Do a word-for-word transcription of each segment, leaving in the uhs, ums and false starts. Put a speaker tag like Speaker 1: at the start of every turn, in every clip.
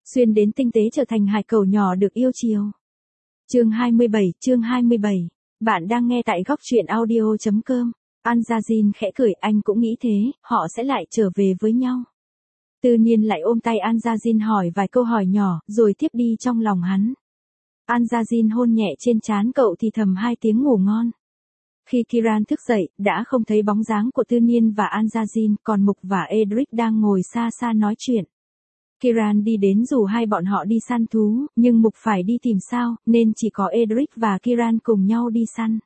Speaker 1: xuyên đến tinh tế trở thành hải cẩu nhỏ được yêu chiều. Chương hai mươi bảy, chương hai mươi bảy. Bạn đang nghe tại góc truyện audio chấm com. Anjazin khẽ cười, anh cũng nghĩ thế, họ sẽ lại trở về với nhau. Tư Niên lại ôm tay Anjazin hỏi vài câu hỏi nhỏ, rồi tiếp đi trong lòng hắn. Anjazin hôn nhẹ trên trán cậu thì thầm hai tiếng ngủ ngon. Khi Kiran thức dậy, đã không thấy bóng dáng của Tư Niên và Anjazin, còn Mục và Edric đang ngồi xa xa nói chuyện. Kiran đi đến rủ hai bọn họ đi săn thú, nhưng Mục phải đi tìm sao, nên chỉ có Edric và Kiran cùng nhau đi săn.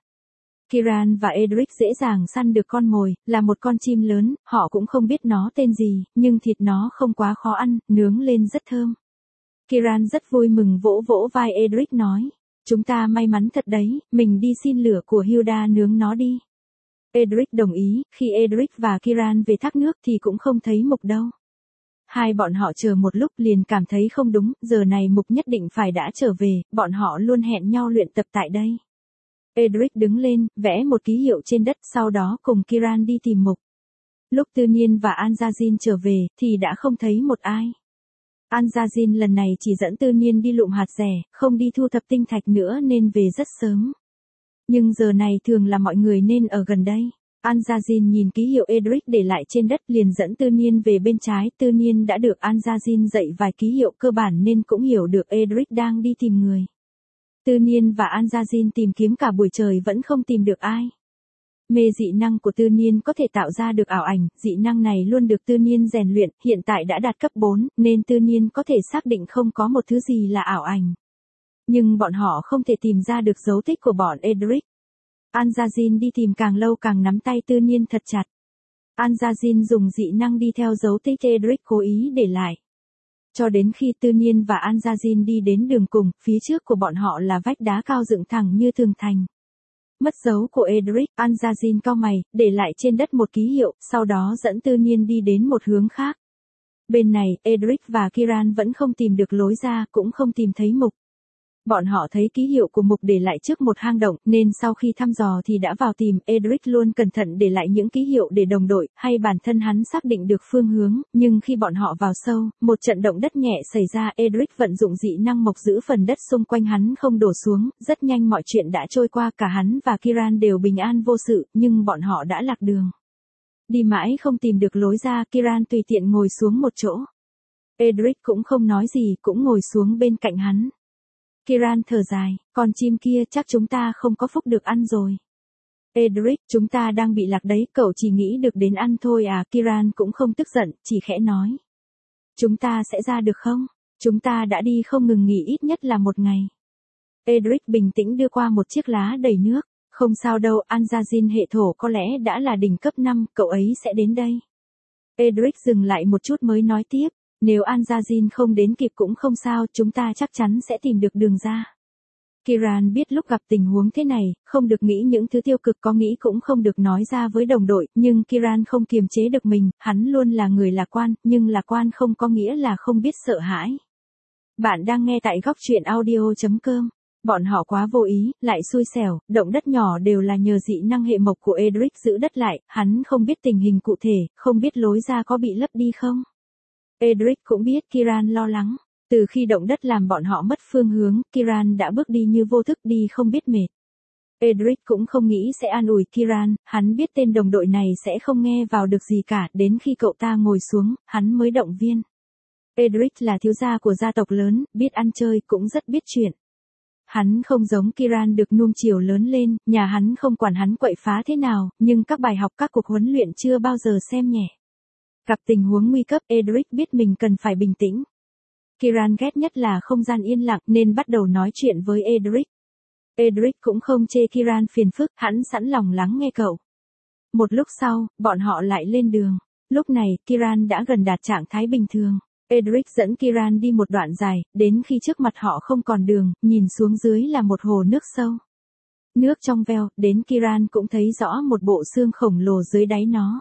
Speaker 1: Kiran và Edric dễ dàng săn được con mồi, là một con chim lớn, họ cũng không biết nó tên gì, nhưng thịt nó không quá khó ăn, nướng lên rất thơm. Kiran rất vui mừng vỗ vỗ vai Edric nói, chúng ta may mắn thật đấy, mình đi xin lửa của Hilda nướng nó đi. Edric đồng ý, khi Edric và Kiran về thác nước thì cũng không thấy Mục đâu. Hai bọn họ chờ một lúc liền cảm thấy không đúng, giờ này Mục nhất định phải đã trở về, bọn họ luôn hẹn nhau luyện tập tại đây. Edric đứng lên, vẽ một ký hiệu trên đất, sau đó cùng Kiran đi tìm Mục. Lúc Tư Niên và Anjazin trở về, thì đã không thấy một ai. Anjazin lần này chỉ dẫn Tư Niên đi lụm hạt rẻ, không đi thu thập tinh thạch nữa nên về rất sớm. Nhưng giờ này thường là mọi người nên ở gần đây. Anjazin nhìn ký hiệu Edric để lại trên đất liền dẫn Tư Niên về bên trái. Tư Niên đã được Anjazin dạy vài ký hiệu cơ bản nên cũng hiểu được Edric đang đi tìm người. Tư Niên và Anjazin tìm kiếm cả buổi trời vẫn không tìm được ai. Mê dị năng của Tư Niên có thể tạo ra được ảo ảnh, dị năng này luôn được Tư Niên rèn luyện, hiện tại đã đạt cấp bốn, nên Tư Niên có thể xác định không có một thứ gì là ảo ảnh. Nhưng bọn họ không thể tìm ra được dấu tích của bọn Edric. Anjazin đi tìm càng lâu càng nắm tay Tư Niên thật chặt. Anjazin dùng dị năng đi theo dấu tích Edric cố ý để lại. Cho đến khi Tư Niên và Anjazin đi đến đường cùng, phía trước của bọn họ là vách đá cao dựng thẳng như tường thành. Mất dấu của Edric, Anjazin cau mày, để lại trên đất một ký hiệu, sau đó dẫn Tư Niên đi đến một hướng khác. Bên này, Edric và Kiran vẫn không tìm được lối ra, cũng không tìm thấy Mục. Bọn họ thấy ký hiệu của Mục để lại trước một hang động, nên sau khi thăm dò thì đã vào tìm. Edric luôn cẩn thận để lại những ký hiệu để đồng đội, hay bản thân hắn xác định được phương hướng, nhưng khi bọn họ vào sâu, một trận động đất nhẹ xảy ra. Edric vận dụng dị năng Mộc giữ phần đất xung quanh hắn không đổ xuống, rất nhanh mọi chuyện đã trôi qua, cả hắn và Kiran đều bình an vô sự, nhưng bọn họ đã lạc đường. Đi mãi không tìm được lối ra, Kiran tùy tiện ngồi xuống một chỗ. Edric cũng không nói gì, cũng ngồi xuống bên cạnh hắn. Kiran thở dài, con chim kia chắc chúng ta không có phúc được ăn rồi. Edric, chúng ta đang bị lạc đấy, cậu chỉ nghĩ được đến ăn thôi à. Kiran cũng không tức giận, chỉ khẽ nói. Chúng ta sẽ ra được không? Chúng ta đã đi không ngừng nghỉ ít nhất là một ngày. Edric bình tĩnh đưa qua một chiếc lá đầy nước. Không sao đâu, Anjazin hệ thổ có lẽ đã là đỉnh cấp năm, cậu ấy sẽ đến đây. Edric dừng lại một chút mới nói tiếp. Nếu Anjazin không đến kịp cũng không sao, chúng ta chắc chắn sẽ tìm được đường ra. Kiran biết lúc gặp tình huống thế này, không được nghĩ những thứ tiêu cực, có nghĩ cũng không được nói ra với đồng đội, nhưng Kiran không kiềm chế được mình, hắn luôn là người lạc quan, nhưng lạc quan không có nghĩa là không biết sợ hãi. Bạn đang nghe tại góc truyện audio chấm com. Bọn họ quá vô ý, lại xui xẻo, động đất nhỏ đều là nhờ dị năng hệ mộc của Edric giữ đất lại, hắn không biết tình hình cụ thể, không biết lối ra có bị lấp đi không. Edric cũng biết Kiran lo lắng. Từ khi động đất làm bọn họ mất phương hướng, Kiran đã bước đi như vô thức, đi không biết mệt. Edric cũng không nghĩ sẽ an ủi Kiran, hắn biết tên đồng đội này sẽ không nghe vào được gì cả, đến khi cậu ta ngồi xuống, hắn mới động viên. Edric là thiếu gia của gia tộc lớn, biết ăn chơi, cũng rất biết chuyện. Hắn không giống Kiran được nuông chiều lớn lên, nhà hắn không quản hắn quậy phá thế nào, nhưng các bài học các cuộc huấn luyện chưa bao giờ xem nhẹ. Gặp tình huống nguy cấp, Edric biết mình cần phải bình tĩnh. Kiran ghét nhất là không gian yên lặng nên bắt đầu nói chuyện với Edric. Edric cũng không chê Kiran phiền phức, hắn sẵn lòng lắng nghe cậu. Một lúc sau, bọn họ lại lên đường. Lúc này, Kiran đã gần đạt trạng thái bình thường. Edric dẫn Kiran đi một đoạn dài, đến khi trước mặt họ không còn đường, nhìn xuống dưới là một hồ nước sâu. Nước trong veo, đến Kiran cũng thấy rõ một bộ xương khổng lồ dưới đáy nó.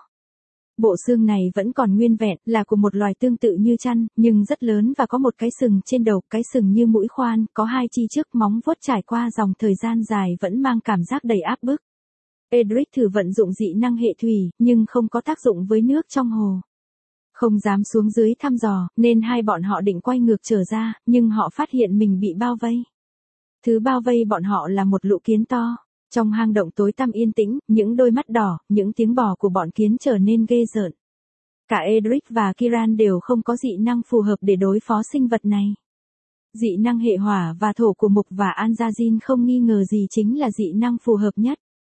Speaker 1: Bộ xương này vẫn còn nguyên vẹn, là của một loài tương tự như chăn, nhưng rất lớn và có một cái sừng trên đầu, cái sừng như mũi khoan, có hai chi trước móng vuốt trải qua dòng thời gian dài vẫn mang cảm giác đầy áp bức. Edric thử vận dụng dị năng hệ thủy, nhưng không có tác dụng với nước trong hồ. Không dám xuống dưới thăm dò, nên hai bọn họ định quay ngược trở ra, nhưng họ phát hiện mình bị bao vây. Thứ bao vây bọn họ là một lũ kiến to. Trong hang động tối tăm yên tĩnh, những đôi mắt đỏ, những tiếng bò của bọn kiến trở nên ghê rợn. Cả Edric và Kiran đều không có dị năng phù hợp để đối phó sinh vật này. Dị năng hệ hỏa và thổ của Mục và Anjazin không nghi ngờ gì chính là dị năng phù hợp nhất.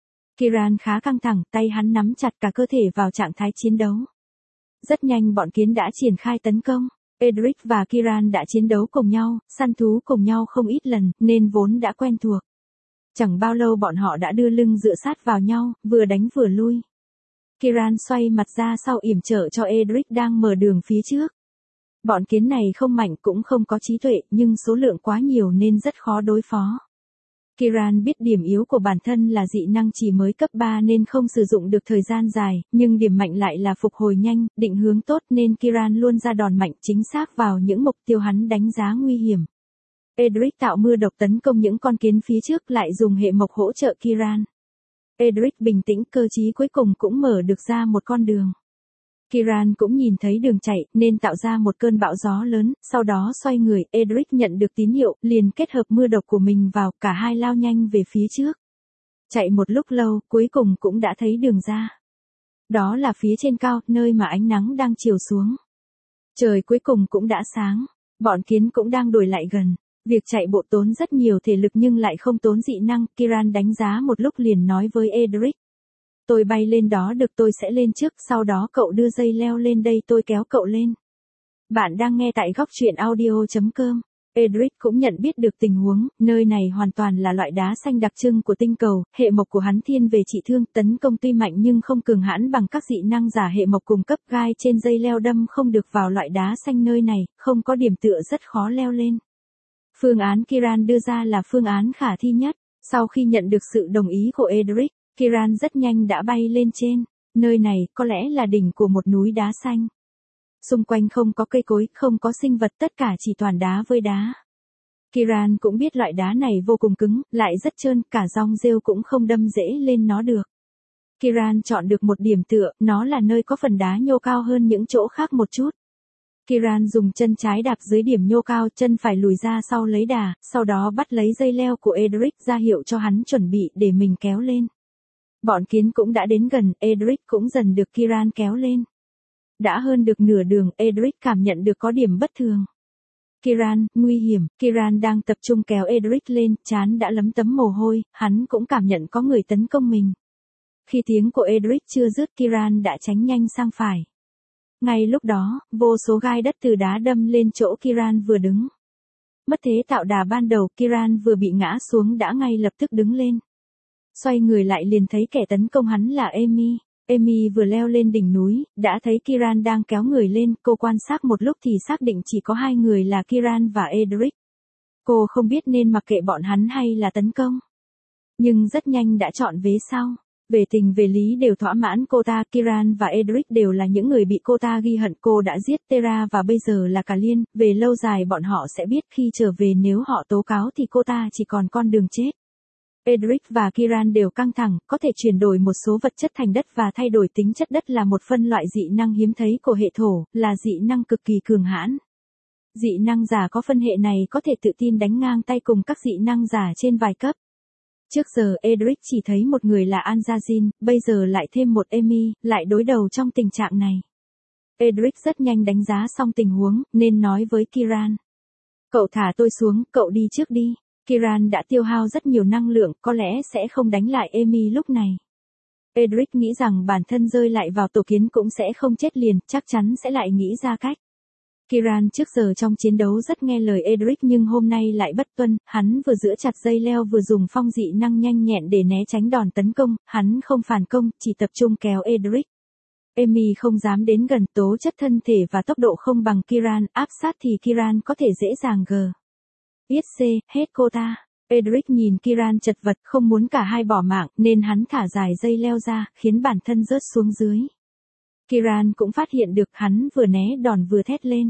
Speaker 1: Kiran khá căng thẳng, tay hắn nắm chặt cả cơ thể vào trạng thái chiến đấu. Rất nhanh bọn kiến đã triển khai tấn công. Edric và Kiran đã chiến đấu cùng nhau, săn thú cùng nhau không ít lần, nên vốn đã quen thuộc. Chẳng bao lâu bọn họ đã đưa lưng dựa sát vào nhau, vừa đánh vừa lui. Kiran xoay mặt ra sau yểm trợ cho Edric đang mở đường phía trước. Bọn kiến này không mạnh cũng không có trí tuệ, nhưng số lượng quá nhiều nên rất khó đối phó. Kiran biết điểm yếu của bản thân là dị năng chỉ mới cấp ba nên không sử dụng được thời gian dài, nhưng điểm mạnh lại là phục hồi nhanh, định hướng tốt nên Kiran luôn ra đòn mạnh chính xác vào những mục tiêu hắn đánh giá nguy hiểm. Edric tạo mưa độc tấn công những con kiến phía trước lại dùng hệ mộc hỗ trợ Kiran. Edric bình tĩnh, cơ trí cuối cùng cũng mở được ra một con đường. Kiran cũng nhìn thấy đường chạy, nên tạo ra một cơn bão gió lớn, sau đó xoay người, Edric nhận được tín hiệu, liền kết hợp mưa độc của mình vào, cả hai lao nhanh về phía trước. Chạy một lúc lâu, cuối cùng cũng đã thấy đường ra. Đó là phía trên cao, nơi mà ánh nắng đang chiếu xuống. Trời cuối cùng cũng đã sáng, bọn kiến cũng đang đuổi lại gần. Việc chạy bộ tốn rất nhiều thể lực nhưng lại không tốn dị năng, Kiran đánh giá một lúc liền nói với Edric. Tôi bay lên đó được, tôi sẽ lên trước, sau đó cậu đưa dây leo lên đây, tôi kéo cậu lên. Bạn đang nghe tại góc truyện audio chấm com. Edric cũng nhận biết được tình huống, nơi này hoàn toàn là loại đá xanh đặc trưng của tinh cầu, hệ mộc của hắn thiên về trị thương, tấn công tuy mạnh nhưng không cường hãn bằng các dị năng giả hệ mộc cùng cấp, gai trên dây leo đâm không được vào loại đá xanh nơi này, không có điểm tựa rất khó leo lên. Phương án Kiran đưa ra là phương án khả thi nhất. Sau khi nhận được sự đồng ý của Edric, Kiran rất nhanh đã bay lên trên. Nơi này có lẽ là đỉnh của một núi đá xanh. Xung quanh không có cây cối, không có sinh vật, tất cả chỉ toàn đá với đá. Kiran cũng biết loại đá này vô cùng cứng, lại rất trơn, cả rong rêu cũng không đâm dễ lên nó được. Kiran chọn được một điểm tựa, nó là nơi có phần đá nhô cao hơn những chỗ khác một chút. Kiran dùng chân trái đạp dưới điểm nhô cao, chân phải lùi ra sau lấy đà, sau đó bắt lấy dây leo của Edric ra hiệu cho hắn chuẩn bị để mình kéo lên. Bọn kiến cũng đã đến gần, Edric cũng dần được Kiran kéo lên. Đã hơn được nửa đường, Edric cảm nhận được có điểm bất thường. Kiran, nguy hiểm, Kiran đang tập trung kéo Edric lên, trán đã lấm tấm mồ hôi, hắn cũng cảm nhận có người tấn công mình. Khi tiếng của Edric chưa dứt, Kiran đã tránh nhanh sang phải. Ngay lúc đó, vô số gai đất từ đá đâm lên chỗ Kiran vừa đứng. Mất thế tạo đà ban đầu, Kiran vừa bị ngã xuống đã ngay lập tức đứng lên. Xoay người lại liền thấy kẻ tấn công hắn là Amy. Amy vừa leo lên đỉnh núi, đã thấy Kiran đang kéo người lên, cô quan sát một lúc thì xác định chỉ có hai người là Kiran và Edric. Cô không biết nên mặc kệ bọn hắn hay là tấn công. Nhưng rất nhanh đã chọn vế sau. Về tình về lý đều thỏa mãn cô ta, Kiran và Edric đều là những người bị cô ta ghi hận, cô đã giết Terra và bây giờ là cả Liên, về lâu dài bọn họ sẽ biết khi trở về nếu họ tố cáo thì cô ta chỉ còn con đường chết. Edric và Kiran đều căng thẳng, có thể chuyển đổi một số vật chất thành đất và thay đổi tính chất đất là một phân loại dị năng hiếm thấy của hệ thổ, là dị năng cực kỳ cường hãn. Dị năng giả có phân hệ này có thể tự tin đánh ngang tay cùng các dị năng giả trên vài cấp. Trước giờ Edric chỉ thấy một người là Anjazin, bây giờ lại thêm một Amy, lại đối đầu trong tình trạng này. Edric rất nhanh đánh giá xong tình huống, nên nói với Kiran. Cậu thả tôi xuống, cậu đi trước đi. Kiran đã tiêu hao rất nhiều năng lượng, có lẽ sẽ không đánh lại Amy lúc này. Edric nghĩ rằng bản thân rơi lại vào tổ kiến cũng sẽ không chết liền, chắc chắn sẽ lại nghĩ ra cách. Kiran trước giờ trong chiến đấu rất nghe lời Edric nhưng hôm nay lại bất tuân, hắn vừa giữ chặt dây leo vừa dùng phong dị năng nhanh nhẹn để né tránh đòn tấn công, hắn không phản công, chỉ tập trung kéo Edric. Amy không dám đến gần, tố chất thân thể và tốc độ không bằng Kiran, áp sát thì Kiran có thể dễ dàng gờ. Yết xê, hết cô ta. Edric nhìn Kiran chật vật, không muốn cả hai bỏ mạng, nên hắn thả dài dây leo ra, khiến bản thân rớt xuống dưới. Kiran cũng phát hiện được, hắn vừa né đòn vừa thét lên.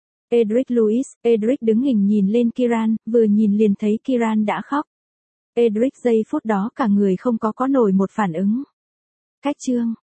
Speaker 1: Edric Louis, Edric đứng hình nhìn lên Kiran, vừa nhìn liền thấy Kiran đã khóc. Edric giây phút đó cả người không có có nổi một phản ứng. Cách chương